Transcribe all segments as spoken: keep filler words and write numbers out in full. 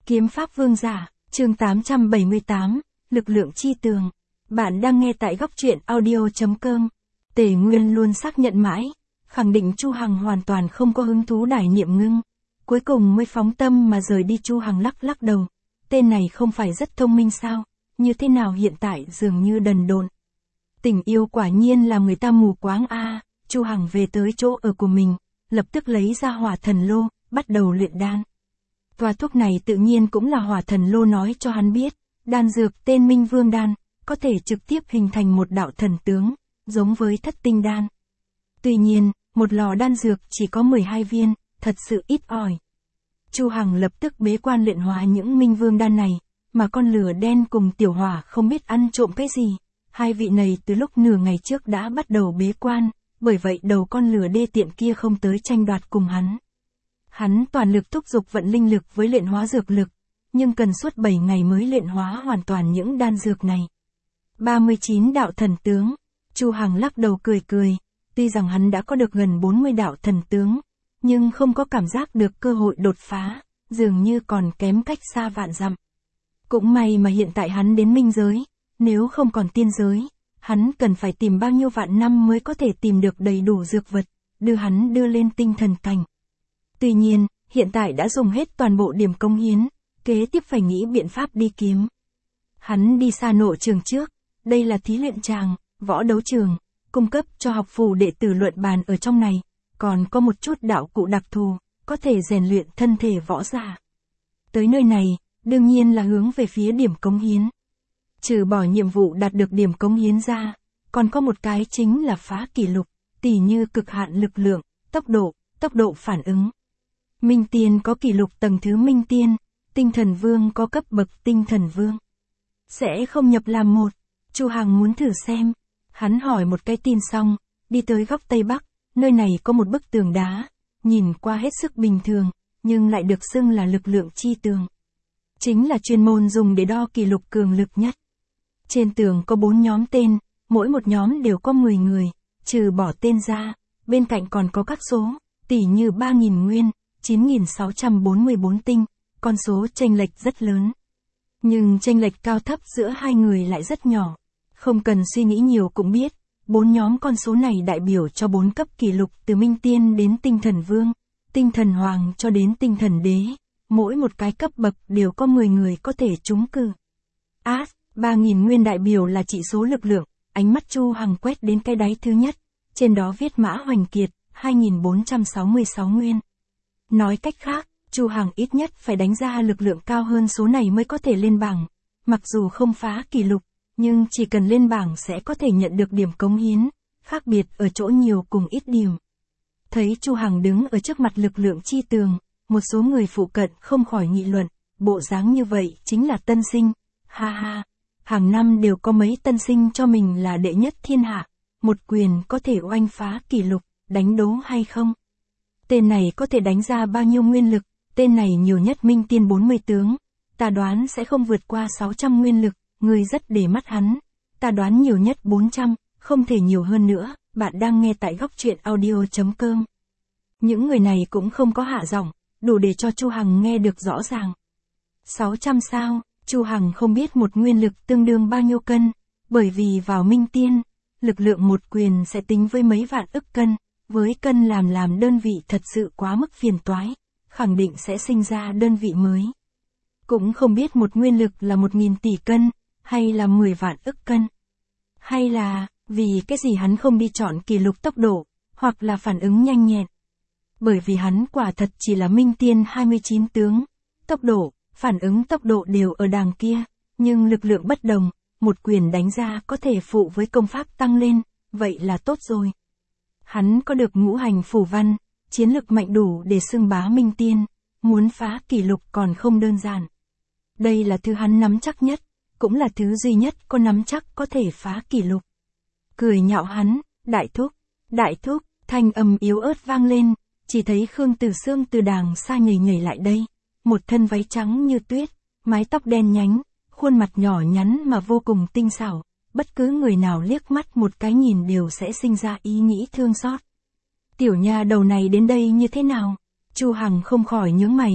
Kiếm pháp vương giả, chương tám trăm bảy mươi tám, lực lượng chi tường. Bạn đang nghe tại góc truyện audio chấm com. Tề Nguyên luôn xác nhận mãi, khẳng định Chu Hằng hoàn toàn không có hứng thú đải niệm ngưng. Cuối cùng mới phóng tâm mà rời đi. Chu Hằng lắc lắc đầu. Tên này không phải rất thông minh sao, như thế nào hiện tại dường như đần độn. Tình yêu quả nhiên làm người ta mù quáng a. À. Chu Hằng về tới chỗ ở của mình, lập tức lấy ra hỏa thần lô, bắt đầu luyện đan. Toa thuốc này tự nhiên cũng là hỏa thần lô nói cho hắn biết, đan dược tên Minh Vương đan, có thể trực tiếp hình thành một đạo thần tướng, giống với thất tinh đan. Tuy nhiên, một lò đan dược chỉ có mười hai viên, thật sự ít ỏi. Chu Hằng lập tức bế quan luyện hóa những Minh Vương đan này, mà con lửa đen cùng tiểu hỏa không biết ăn trộm cái gì. Hai vị này từ lúc nửa ngày trước đã bắt đầu bế quan, bởi vậy đầu con lửa đê tiện kia không tới tranh đoạt cùng hắn. Hắn toàn lực thúc giục vận linh lực với luyện hóa dược lực, nhưng cần suốt bảy ngày mới luyện hóa hoàn toàn những đan dược này. ba mươi chín đạo thần tướng, Chu Hằng lắc đầu cười cười, tuy rằng hắn đã có được gần bốn mươi đạo thần tướng, nhưng không có cảm giác được cơ hội đột phá, dường như còn kém cách xa vạn dặm. Cũng may mà hiện tại hắn đến minh giới, nếu không còn tiên giới, hắn cần phải tìm bao nhiêu vạn năm mới có thể tìm được đầy đủ dược vật, đưa hắn đưa lên tinh thần cảnh. Tuy nhiên, hiện tại đã dùng hết toàn bộ điểm công hiến, kế tiếp phải nghĩ biện pháp đi kiếm. Hắn đi xa nộ trường trước, đây là thí luyện tràng, võ đấu trường, cung cấp cho học phù đệ tử luận bàn ở trong này, còn có một chút đạo cụ đặc thù, có thể rèn luyện thân thể võ giả. Tới nơi này, đương nhiên là hướng về phía điểm cống hiến. Trừ bỏ nhiệm vụ đạt được điểm cống hiến ra, còn có một cái chính là phá kỷ lục, tỉ như cực hạn lực lượng, tốc độ, tốc độ phản ứng. Minh Tiên có kỷ lục tầng thứ Minh Tiên, Tinh Thần Vương có cấp bậc Tinh Thần Vương. Sẽ không nhập làm một, Chu Hằng muốn thử xem. Hắn hỏi một cái tin xong, đi tới góc Tây Bắc, nơi này có một bức tường đá, nhìn qua hết sức bình thường, nhưng lại được xưng là lực lượng chi tường. Chính là chuyên môn dùng để đo kỷ lục cường lực nhất. Trên tường có bốn nhóm tên, mỗi một nhóm đều có mười người, trừ bỏ tên ra, bên cạnh còn có các số, tỉ như ba nghìn nguyên, chín nghìn sáu trăm bốn mươi bốn tinh, con số chênh lệch rất lớn. Nhưng chênh lệch cao thấp giữa hai người lại rất nhỏ. Không cần suy nghĩ nhiều cũng biết, bốn nhóm con số này đại biểu cho bốn cấp kỷ lục từ Minh Tiên đến Tinh Thần Vương, Tinh Thần Hoàng cho đến Tinh Thần Đế. Mỗi một cái cấp bậc đều có mười người có thể trúng cử. Át, ba nghìn nguyên đại biểu là chỉ số lực lượng, ánh mắt Chu Hằng quét đến cái đáy thứ nhất, trên đó viết Mã Hoành Kiệt, hai nghìn bốn trăm sáu mươi sáu nguyên. Nói cách khác, Chu Hằng ít nhất phải đánh ra lực lượng cao hơn số này mới có thể lên bảng. Mặc dù không phá kỷ lục, nhưng chỉ cần lên bảng sẽ có thể nhận được điểm cống hiến, khác biệt ở chỗ nhiều cùng ít điểm. Thấy Chu Hằng đứng ở trước mặt lực lượng chi tường, một số người phụ cận không khỏi nghị luận, bộ dáng như vậy chính là tân sinh, ha ha, hàng năm đều có mấy tân sinh cho mình là đệ nhất thiên hạ, một quyền có thể oanh phá kỷ lục, đánh đố hay không? Tên này có thể đánh ra bao nhiêu nguyên lực, tên này nhiều nhất Minh Tiên bốn mươi tướng, ta đoán sẽ không vượt qua sáu trăm nguyên lực, người rất để mắt hắn, ta đoán nhiều nhất bốn trăm, không thể nhiều hơn nữa. Bạn đang nghe tại góc truyện audio chấm com. Những người này cũng không có hạ giọng, đủ để cho Chu Hằng nghe được rõ ràng. sáu trăm sao, Chu Hằng không biết một nguyên lực tương đương bao nhiêu cân, bởi vì vào Minh Tiên, lực lượng một quyền sẽ tính với mấy vạn ức cân, với cân làm làm đơn vị thật sự quá mức phiền toái, khẳng định sẽ sinh ra đơn vị mới. Cũng không biết một nguyên lực là một nghìn tỷ cân, hay là mười vạn ức cân. Hay là, vì cái gì hắn không đi chọn kỷ lục tốc độ, hoặc là phản ứng nhanh nhẹn. Bởi vì hắn quả thật chỉ là Minh Tiên hai mươi chín tướng, tốc độ, phản ứng tốc độ đều ở đàng kia, nhưng lực lượng bất đồng, một quyền đánh ra có thể phụ với công pháp tăng lên, vậy là tốt rồi. Hắn có được ngũ hành phù văn, chiến lực mạnh đủ để xưng bá Minh Tiên, muốn phá kỷ lục còn không đơn giản. Đây là thứ hắn nắm chắc nhất, cũng là thứ duy nhất có nắm chắc có thể phá kỷ lục. Cười nhạo hắn, đại thúc, đại thúc, thanh âm yếu ớt vang lên, chỉ thấy Khương Tử Sương từ đàng xa nhảy nhảy lại đây, một thân váy trắng như tuyết, mái tóc đen nhánh, khuôn mặt nhỏ nhắn mà vô cùng tinh xảo, bất cứ người nào liếc mắt một cái nhìn đều sẽ sinh ra ý nghĩ thương xót. Tiểu nha đầu này đến đây như thế nào? Chu Hằng không khỏi nhướng mày,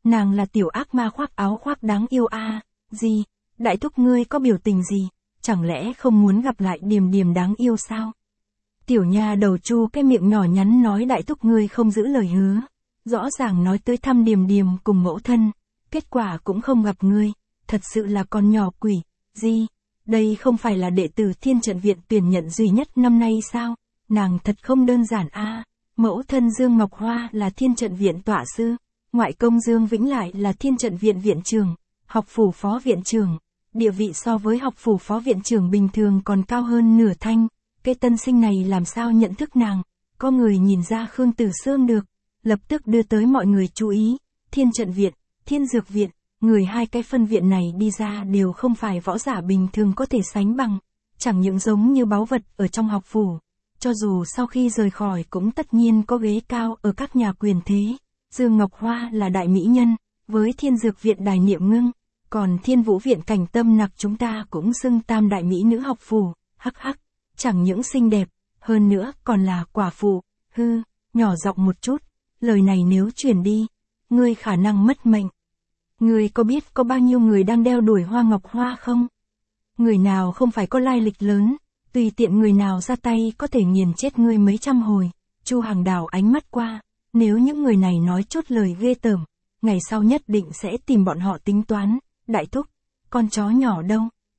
Nàng là tiểu ác ma khoác áo khoác đáng yêu a. À. Gì? Đại thúc ngươi có biểu tình gì? Chẳng lẽ không muốn gặp lại Điềm Điềm đáng yêu sao? Tiểu nha đầu chu cái miệng nhỏ nhắn nói đại thúc ngươi không giữ lời hứa. Rõ ràng nói tới thăm Điềm Điềm cùng mẫu thân. Kết quả cũng không gặp ngươi. Thật sự là con nhỏ quỷ. Gì? Đây không phải là đệ tử Thiên Trận Viện tuyển nhận duy nhất năm nay sao? Nàng thật không đơn giản a. À. Mẫu thân Dương Ngọc Hoa là Thiên Trận Viện tọa sư. Ngoại công Dương Vĩnh lại là Thiên Trận Viện viện trưởng. Học phủ phó viện trưởng. Địa vị so với học phủ phó viện trưởng bình thường còn cao hơn nửa thanh. Cái tân sinh này làm sao nhận thức nàng? Có người nhìn ra Khương Tử Sương được. Lập tức đưa tới mọi người chú ý. Thiên Trận Viện, Thiên Dược Viện. Người hai cái phân viện này đi ra đều không phải võ giả bình thường có thể sánh bằng. Chẳng những giống như báu vật ở trong học phủ. Cho dù sau khi rời khỏi cũng tất nhiên có ghế cao ở các nhà quyền thế. Dương Ngọc Hoa là đại mỹ nhân. Với Thiên Dược Viện Đài Niệm Ngưng. Còn Thiên Vũ Viện Cảnh Tâm Nặc chúng ta cũng xưng tam đại mỹ nữ học phủ. Hắc hắc. Chẳng những xinh đẹp. Hơn nữa còn là quả phụ. Hư. Nhỏ giọng một chút. Lời này nếu truyền đi. Ngươi khả năng mất mệnh. Ngươi có biết có bao nhiêu người đang đeo đuổi Hoa Ngọc Hoa không? Người nào không phải có lai lịch lớn, tùy tiện người nào ra tay có thể nghiền chết ngươi mấy trăm hồi. Chu Hằng đảo ánh mắt qua, nếu những người này nói chốt lời ghê tởm, ngày sau nhất định sẽ tìm bọn họ tính toán. Đại thúc, con chó nhỏ đâu?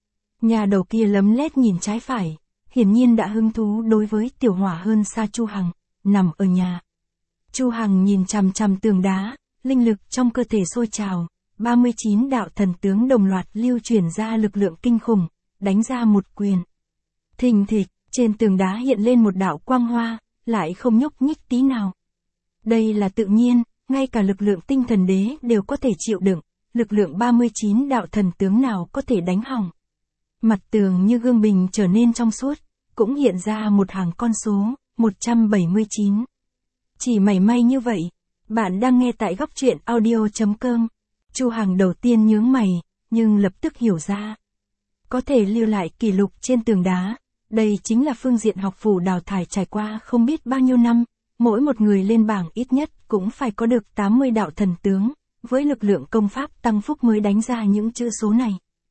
Nhà đầu kia lấm lét nhìn trái phải, hiển nhiên đã hứng thú đối với tiểu hỏa hơn xa Chu Hằng, nằm ở nhà. Chu Hằng nhìn chằm chằm tường đá, linh lực trong cơ thể sôi trào. ba mươi chín đạo thần tướng đồng loạt lưu chuyển ra lực lượng kinh khủng, đánh ra một quyền. Thình thịch, trên tường đá hiện lên một đạo quang hoa, lại không nhúc nhích tí nào. Đây là tự nhiên, ngay cả lực lượng tinh thần đế đều có thể chịu đựng, lực lượng ba mươi chín đạo thần tướng nào có thể đánh hỏng. Mặt tường như gương bình trở nên trong suốt, cũng hiện ra một hàng con số, một trăm bảy mươi chín. Chỉ mảy may như vậy, bạn đang nghe tại góc truyện audio chấm com. Chu Hằng đầu tiên nhướng mày, nhưng lập tức hiểu ra. Có thể lưu lại kỷ lục trên tường đá, đây chính là phương diện học phủ đào thải trải qua không biết bao nhiêu năm, mỗi một người lên bảng ít nhất cũng phải có được tám mươi đạo thần tướng, với lực lượng công pháp tăng phúc mới đánh ra những chữ số này.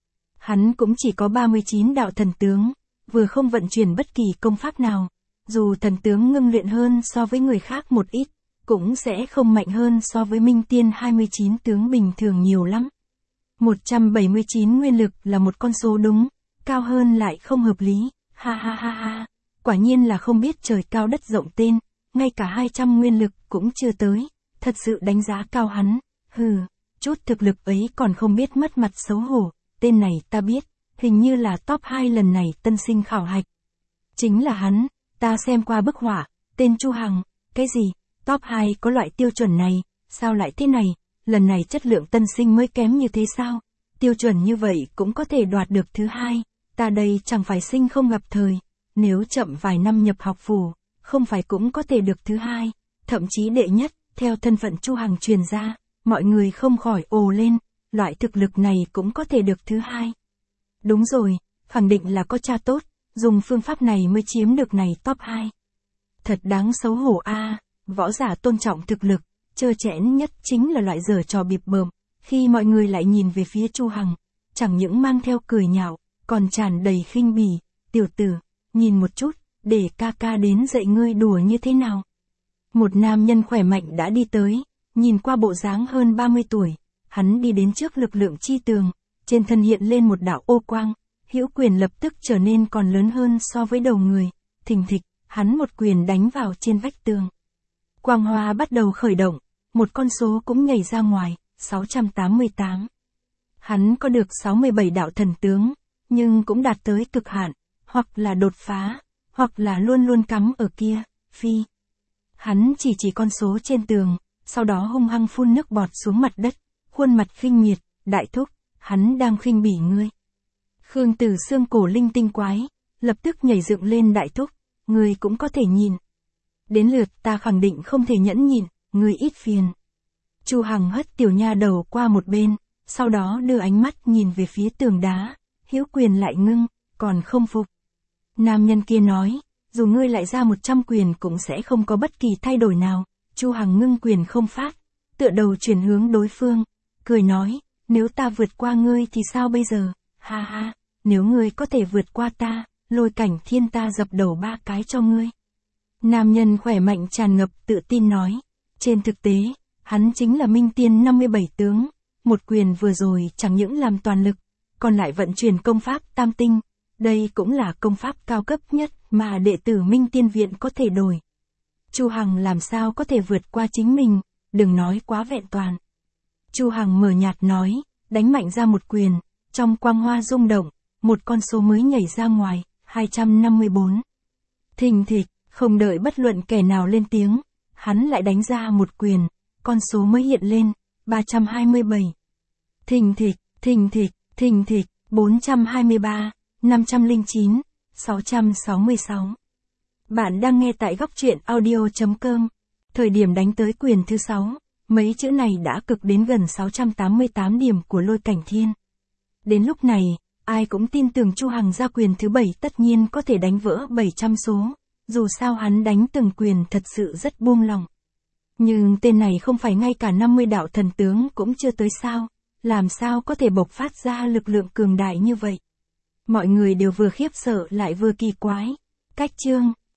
Hắn cũng chỉ có ba mươi chín đạo thần tướng, vừa không vận chuyển bất kỳ công pháp nào, dù thần tướng ngưng luyện hơn so với người khác một ít, cũng sẽ không mạnh hơn so với Minh Tiên hai mươi chín tướng bình thường nhiều lắm. một trăm bảy mươi chín nguyên lực là một con số đúng, cao hơn lại không hợp lý, ha ha ha ha, quả nhiên là không biết trời cao đất rộng tên, ngay cả hai trăm nguyên lực cũng chưa tới, thật sự đánh giá cao hắn, hừ, chút thực lực ấy còn không biết mất mặt xấu hổ, tên này ta biết, hình như là top hai lần này tân sinh khảo hạch. Chính là hắn, ta xem qua bức họa, tên Chu Hằng, cái gì? Top hai có loại tiêu chuẩn này, sao lại thế này, lần này chất lượng tân sinh mới kém như thế sao, tiêu chuẩn như vậy cũng có thể đoạt được thứ hai, ta đây chẳng phải sinh không gặp thời, nếu chậm vài năm nhập học phủ, không phải cũng có thể được thứ hai, thậm chí đệ nhất, theo thân phận Chu Hằng truyền ra, mọi người không khỏi ồ lên, loại thực lực này cũng có thể được thứ hai. Đúng rồi, khẳng định là có cha tốt, dùng phương pháp này mới chiếm được này top hai. Thật đáng xấu hổ a. À. Võ giả tôn trọng thực lực, trơ trẽn nhất chính là loại giở trò bịp bợm, khi mọi người lại nhìn về phía Chu Hằng, chẳng những mang theo cười nhạo, còn tràn đầy khinh bỉ, tiểu tử, nhìn một chút, để ca ca đến dạy ngươi đùa như thế nào. Một nam nhân khỏe mạnh đã đi tới, nhìn qua bộ dáng hơn ba mươi tuổi, hắn đi đến trước lực lượng chi tường, trên thân hiện lên một đạo ô quang, hữu quyền lập tức trở nên còn lớn hơn so với đầu người, thình thịch, hắn một quyền đánh vào trên vách tường. Quang hoa bắt đầu khởi động, một con số cũng nhảy ra ngoài, sáu trăm tám mươi tám. Hắn có được sáu mươi bảy đạo thần tướng, nhưng cũng đạt tới cực hạn, hoặc là đột phá, hoặc là luôn luôn cắm ở kia, phi. Hắn chỉ chỉ con số trên tường, sau đó hung hăng phun nước bọt xuống mặt đất, khuôn mặt khinh miệt, đại thúc, hắn đang khinh bỉ ngươi. Khương Tử Sương cổ linh tinh quái, lập tức nhảy dựng lên đại thúc, ngươi cũng có thể nhìn. Đến lượt ta khẳng định không thể nhẫn nhịn, ngươi ít phiền. Chu Hằng hất tiểu nha đầu qua một bên, sau đó đưa ánh mắt nhìn về phía tường đá, hữu quyền lại ngưng, còn không phục. Nam nhân kia nói, dù ngươi lại ra một trăm quyền cũng sẽ không có bất kỳ thay đổi nào. Chu Hằng ngưng quyền không phát, tựa đầu chuyển hướng đối phương, cười nói, nếu ta vượt qua ngươi thì sao bây giờ, ha ha, nếu ngươi có thể vượt qua ta, Lôi Cảnh Thiên ta dập đầu ba cái cho ngươi. Nam nhân khỏe mạnh tràn ngập tự tin nói, trên thực tế, hắn chính là Minh Tiên năm mươi bảy tướng, một quyền vừa rồi chẳng những làm toàn lực, còn lại vận chuyển công pháp tam tinh, đây cũng là công pháp cao cấp nhất mà đệ tử Minh Tiên Viện có thể đổi. Chu Hằng làm sao có thể vượt qua chính mình, đừng nói quá vẹn toàn. Chu Hằng mờ nhạt nói, đánh mạnh ra một quyền, trong quang hoa rung động, một con số mới nhảy ra ngoài, hai trăm năm mươi bốn. Thình thịch, không đợi bất luận kẻ nào lên tiếng, hắn lại đánh ra một quyền, con số mới hiện lên, ba trăm hai mươi bảy. Thình thịch, thình thịch, thình thịch, bốn trăm hai mươi ba, năm trăm lẻ chín, sáu trăm sáu mươi sáu. Bạn đang nghe tại góc truyện audio chấm com. Thời điểm đánh tới quyền thứ sáu, mấy chữ này đã cực đến gần sáu trăm tám mươi tám điểm của Lôi Cảnh Thiên. Đến lúc này, ai cũng tin tưởng Chu Hằng ra quyền thứ bảy tất nhiên có thể đánh vỡ bảy trăm số, dù sao hắn đánh từng quyền thật sự rất buông lòng. Nhưng tên này không phải ngay cả năm mươi đạo thần tướng cũng chưa tới sao, làm sao có thể bộc phát ra lực lượng cường đại như vậy. Mọi người đều vừa khiếp sợ lại vừa kỳ quái. Cách chương